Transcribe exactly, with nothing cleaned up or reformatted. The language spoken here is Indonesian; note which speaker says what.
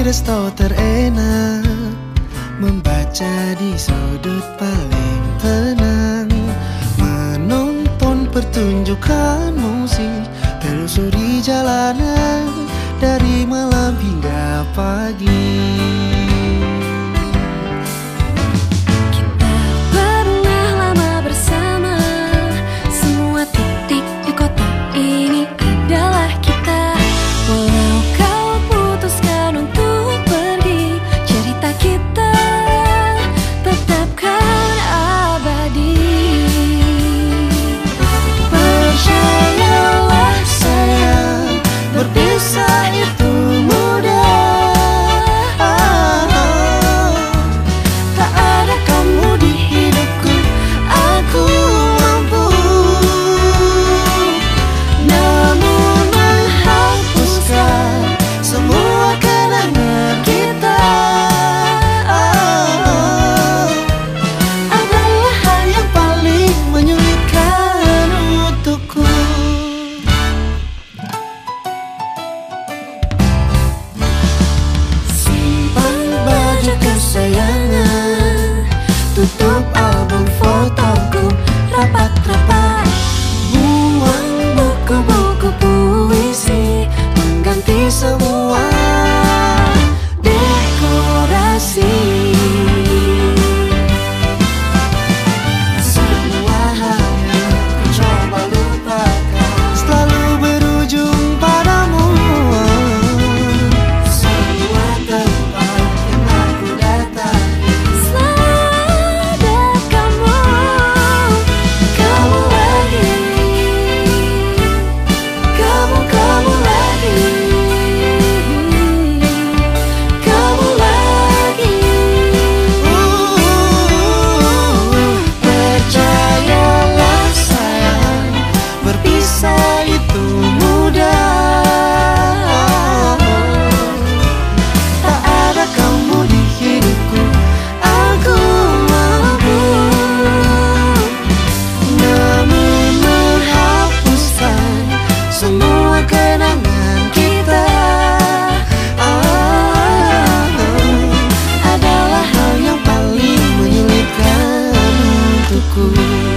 Speaker 1: resto terenak, membaca di sudut paling tenang, menonton pertunjukan musik, telusuri jalanan dari malam hingga pagi.
Speaker 2: Kita pernah lama bersama, semua titik di kota ini adalah kita. Walau kau putuskan untuk pergi, cerita kita tetapkan abadi.
Speaker 1: Percayalah sayang, berpisah itu mudah. Tak ada kamu di hidupku, aku mampu. Namun menghapuskan semua kenangan kita adalah hal yang paling menyulitkan untukku. Simpan baju kesayangan, tutup album fotoku rapat-rapat, buang buku-buku puisi, mengganti semua dekorasi. Semua hal yang ku coba lupakan selalu berujung padamu. Semua tempat yang aku datangi
Speaker 2: Selalu ada kamu, kamu lagi, kamu kamu lagi, kamu lagi.
Speaker 1: Percayalah sayang, berpisah itu mudah. Tak ada kamu di hidupku, aku mampu. Namun menghapuskan semua kenangan kita adalah hal yang paling menyulitkan untukku.